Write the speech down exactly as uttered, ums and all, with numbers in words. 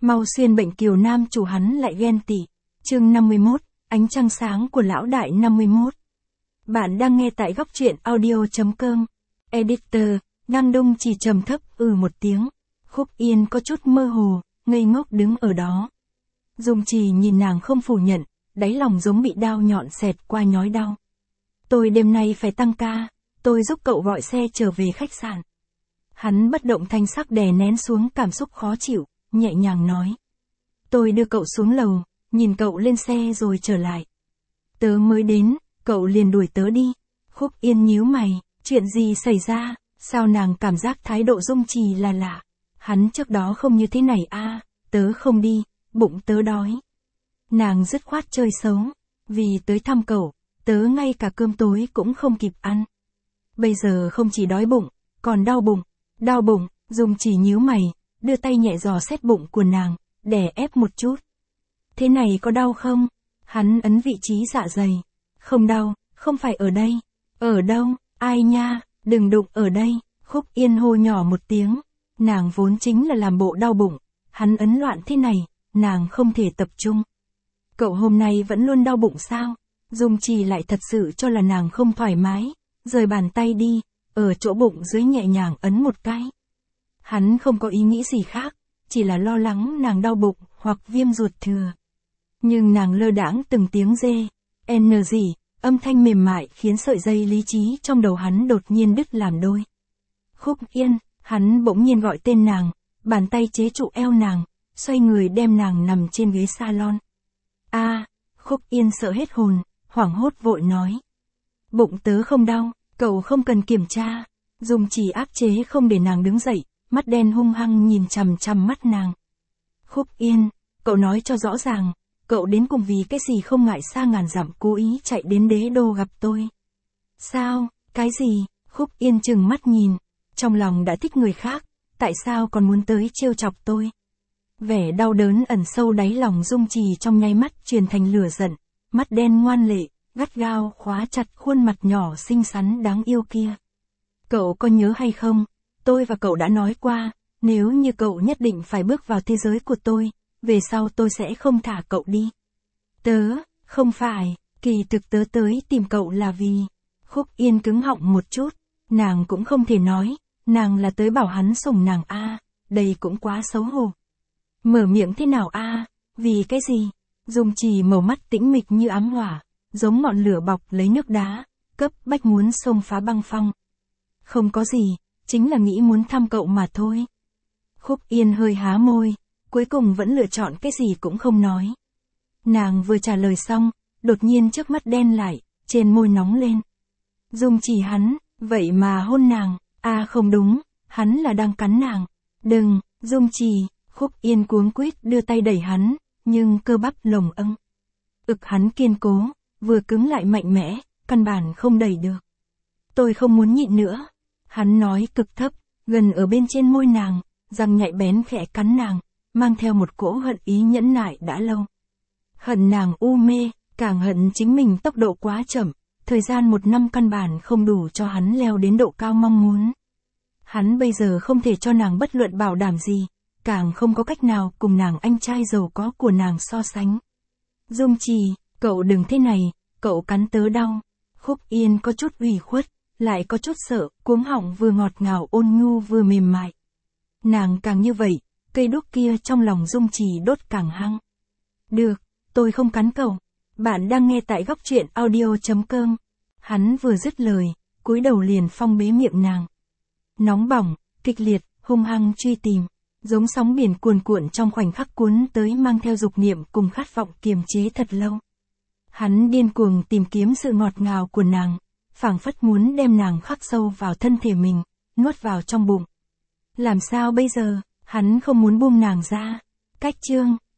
Mau xuyên bệnh kiều nam chủ hắn lại ghen tị. Chương năm mươi mốt, ánh trăng sáng của lão đại năm mươi mốt. Bạn đang nghe tại góc truyện audio.com. Editor, Ngang Đung chỉ trầm thấp ừ một tiếng. Khúc Yên có chút mơ hồ, ngây ngốc đứng ở đó. Dung Trì nhìn nàng không phủ nhận, đáy lòng giống bị đao nhọn xẹt qua nhói đau. Tôi đêm nay phải tăng ca, tôi giúp cậu gọi xe trở về khách sạn. Hắn bất động thanh sắc đè nén xuống cảm xúc khó chịu, nhẹ nhàng nói. Tôi đưa cậu xuống lầu, nhìn cậu lên xe rồi trở lại. Tớ mới đến, cậu liền đuổi tớ đi. Khúc Yên nhíu mày, chuyện gì xảy ra, sao nàng cảm giác thái độ Dung Trì là lạ. Hắn trước đó không như thế này a, tớ không đi, bụng tớ đói. Nàng dứt khoát chơi xấu, vì tới thăm cậu, tớ ngay cả cơm tối cũng không kịp ăn. Bây giờ không chỉ đói bụng, còn đau bụng, đau bụng, Dung Trì nhíu mày, đưa tay nhẹ dò xét bụng của nàng, đè ép một chút. Thế này có đau không? Hắn ấn vị trí dạ dày. Không đau, không phải ở đây. Ở đâu? Ai nha, đừng đụng ở đây. Khúc Yên hô nhỏ một tiếng. Nàng vốn chính là làm bộ đau bụng. Hắn ấn loạn thế này, nàng không thể tập trung. Cậu hôm nay vẫn luôn đau bụng sao? Dung Trì lại thật sự cho là nàng không thoải mái. Rời bàn tay đi, ở chỗ bụng dưới nhẹ nhàng ấn một cái. Hắn không có ý nghĩ gì khác, chỉ là lo lắng nàng đau bụng hoặc viêm ruột thừa. Nhưng nàng lơ đãng từng tiếng dê, n gì, âm thanh mềm mại khiến sợi dây lý trí trong đầu hắn đột nhiên đứt làm đôi. Khúc Yên, hắn bỗng nhiên gọi tên nàng, bàn tay chế trụ eo nàng, xoay người đem nàng nằm trên ghế salon. A, Khúc Yên sợ hết hồn, hoảng hốt vội nói. Bụng tớ không đau, cậu không cần kiểm tra. Dung Trì áp chế không để nàng đứng dậy, mắt đen hung hăng nhìn chằm chằm mắt nàng. Khúc Yên, cậu nói cho rõ ràng, cậu đến cùng vì cái gì không ngại xa ngàn dặm cố ý chạy đến đế đô gặp tôi. Sao, cái gì? Khúc Yên trừng mắt nhìn, trong lòng đã thích người khác, tại sao còn muốn tới trêu chọc tôi? Vẻ đau đớn ẩn sâu đáy lòng Dung Trì trong nháy mắt truyền thành lửa giận, mắt đen ngoan lệ, gắt gao khóa chặt khuôn mặt nhỏ xinh xắn đáng yêu kia. Cậu có nhớ hay không? Tôi và cậu đã nói qua, nếu như cậu nhất định phải bước vào thế giới của tôi, về sau tôi sẽ không thả cậu đi. Tớ, không phải, kỳ thực tớ tới tìm cậu là vì... Khúc Yên cứng họng một chút, nàng cũng không thể nói, nàng là tới bảo hắn sủng nàng a, à, đây cũng quá xấu hổ. Mở miệng thế nào a, à, vì cái gì? Dung Trì màu mắt tĩnh mịch như ám hỏa, giống ngọn lửa bọc lấy nước đá, cấp bách muốn xông phá băng phong. Không có gì, chính là nghĩ muốn thăm cậu mà thôi. Khúc Yên hơi há môi, cuối cùng vẫn lựa chọn cái gì cũng không nói. Nàng vừa trả lời xong, đột nhiên trước mắt đen lại, trên môi nóng lên. Dung Trì hắn, vậy mà hôn nàng, à không đúng, hắn là đang cắn nàng. Đừng, Dung Trì, Khúc Yên cuống quýt đưa tay đẩy hắn, nhưng cơ bắp lồng âng. Ực hắn kiên cố, vừa cứng lại mạnh mẽ, căn bản không đẩy được. Tôi không muốn nhịn nữa. Hắn nói cực thấp, gần ở bên trên môi nàng, răng nhạy bén khẽ cắn nàng, mang theo một cỗ hận ý nhẫn nại đã lâu. Hận nàng u mê, càng hận chính mình tốc độ quá chậm, thời gian một năm căn bản không đủ cho hắn leo đến độ cao mong muốn. Hắn bây giờ không thể cho nàng bất luận bảo đảm gì, càng không có cách nào cùng nàng anh trai giàu có của nàng so sánh. Dung Trì, cậu đừng thế này, cậu cắn tớ đau. Khúc Yên có chút ủy khuất, lại có chút sợ, cuống họng vừa ngọt ngào ôn nhu vừa mềm mại. Nàng càng như vậy, cây đuốc kia trong lòng Dung Trì đốt càng hăng. Được, tôi không cắn cậu. Bạn đang nghe tại góc truyện audio.com. Hắn vừa dứt lời, cúi đầu liền phong bế miệng nàng. Nóng bỏng, kịch liệt, hung hăng truy tìm, giống sóng biển cuồn cuộn trong khoảnh khắc cuốn tới mang theo dục niệm cùng khát vọng kiềm chế thật lâu. Hắn điên cuồng tìm kiếm sự ngọt ngào của nàng, phảng phất muốn đem nàng khắc sâu vào thân thể mình, nuốt vào trong bụng. Làm sao bây giờ, hắn không muốn buông nàng ra. Cách chương